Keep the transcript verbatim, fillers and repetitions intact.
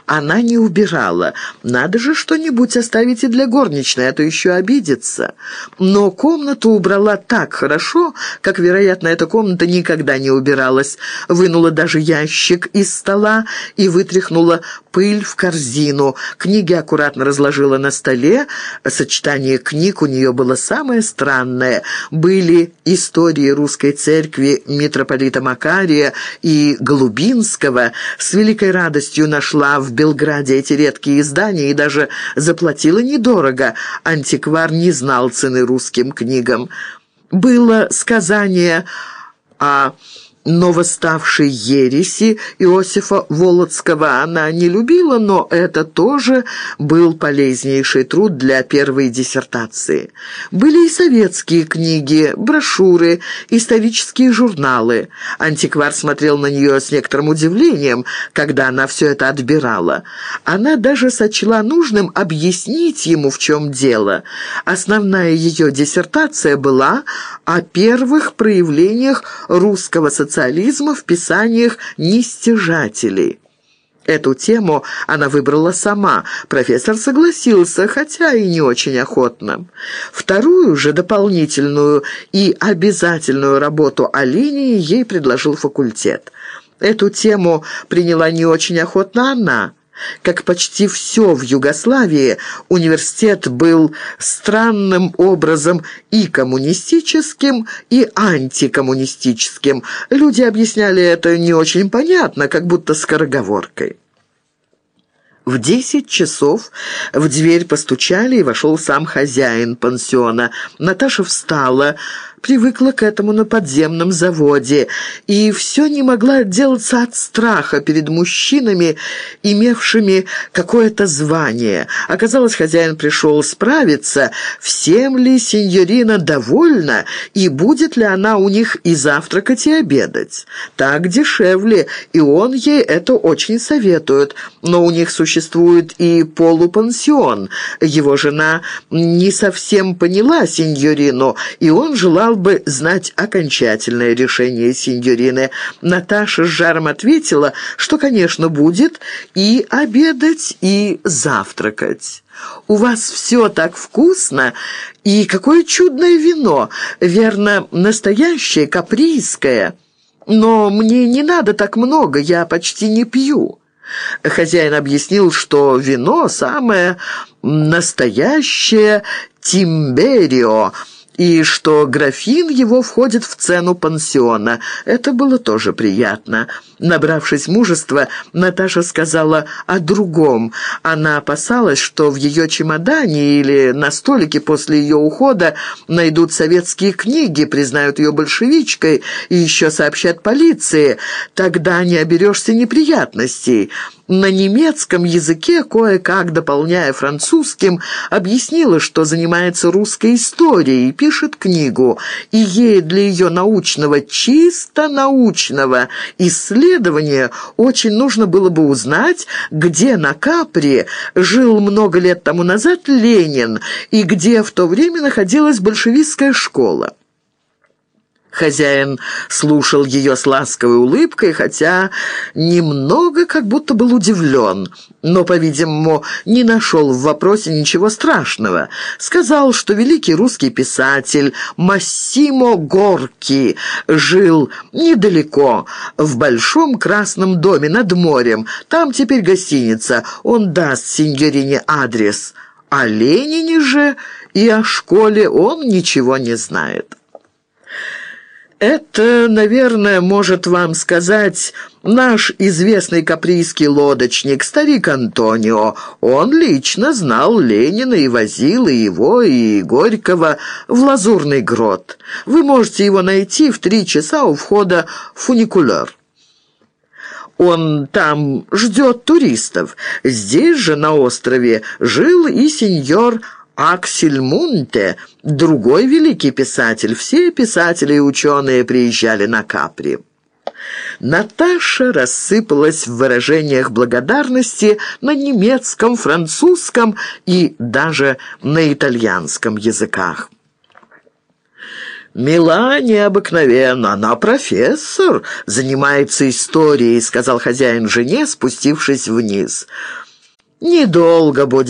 она не убирала. Надо же что-нибудь оставить и для горничной, а то еще обидится. Но комнату убрала так хорошо, как, вероятно, эта комната никогда не убиралась. Вынула даже ящик из стола и вытряхнула пыль в корзину. Книги аккуратно разложила на столе. Сочетание книг у нее было самое странное. Были истории русской церкви митрополита Макария и Голубинского. С великой радостью нашла в Белграде эти редкие издания и даже заплатила недорого. Антиквар не знал цены русским книгам. Было сказание о новоставшей ереси Иосифа Волоцкого. Она не любила, но это тоже был полезнейший труд для первой диссертации. Были и советские книги, брошюры, исторические журналы. Антиквар смотрел на нее с некоторым удивлением, когда она все это отбирала. Она даже сочла нужным объяснить ему, в чем дело. Основная ее диссертация была о первых проявлениях русского социализма социализма в писаниях нестяжателей. Эту тему она выбрала сама. Профессор согласился, хотя и не очень охотно. Вторую же дополнительную и обязательную работу о Ленине ей предложил факультет. Эту тему приняла не очень охотно она. Как почти все в Югославии, университет был странным образом и коммунистическим, и антикоммунистическим. Люди объясняли это не очень понятно, как будто скороговоркой. В десять часов в дверь постучали, и вошел сам хозяин пансиона. Наташа встала, привыкла к этому на подземном заводе, и все не могла отделаться от страха перед мужчинами, имевшими какое-то звание. Оказалось, хозяин пришел справиться, всем ли сеньорина довольна, и будет ли она у них и завтракать, и обедать. Так дешевле, и он ей это очень советует, но у них существует и полупансион. Его жена не совсем поняла сеньорину, и он желал бы знать окончательное решение сеньорины. Наташа с жаром ответила, что, конечно, будет и обедать, и завтракать. «У вас все так вкусно, и какое чудное вино, верно, настоящее, каприйское. Но мне не надо так много, я почти не пью». Хозяин объяснил, что вино самое настоящее «Тимберио», и что графин его входит в цену пансиона. Это было тоже приятно. Набравшись мужества, Наташа сказала о другом. Она опасалась, что в ее чемодане или на столике после ее ухода найдут советские книги, признают ее большевичкой и еще сообщат полиции. Тогда не оберешься неприятностей. На немецком языке, кое-как дополняя французским, объяснила, что занимается русской историей, пишет книгу, и ей для ее научного, чисто научного исследования очень нужно было бы узнать, где на Капри жил много лет тому назад Ленин и где в то время находилась большевистская школа. Хозяин слушал ее с ласковой улыбкой, хотя немного как будто был удивлен, но, по-видимому, не нашел в вопросе ничего страшного. Сказал, что великий русский писатель Массимо Горки жил недалеко, в большом красном доме над морем. Там теперь гостиница, он даст сеньорине адрес. О Ленине же и о школе он ничего не знает. Это, наверное, может вам сказать наш известный каприйский лодочник, старик Антонио. Он лично знал Ленина и возил и его, и Горького в Лазурный грот. Вы можете его найти в три часа у входа в фуникулер. Он там ждет туристов. Здесь же, на острове, жил и сеньор Аксель Мунте, другой великий писатель. Все писатели и ученые приезжали на Капри. Наташа рассыпалась в выражениях благодарности на немецком, французском и даже на итальянском языках. «Мила необыкновенно, она профессор, занимается историей», — сказал хозяин жене, спустившись вниз. «Недолго будет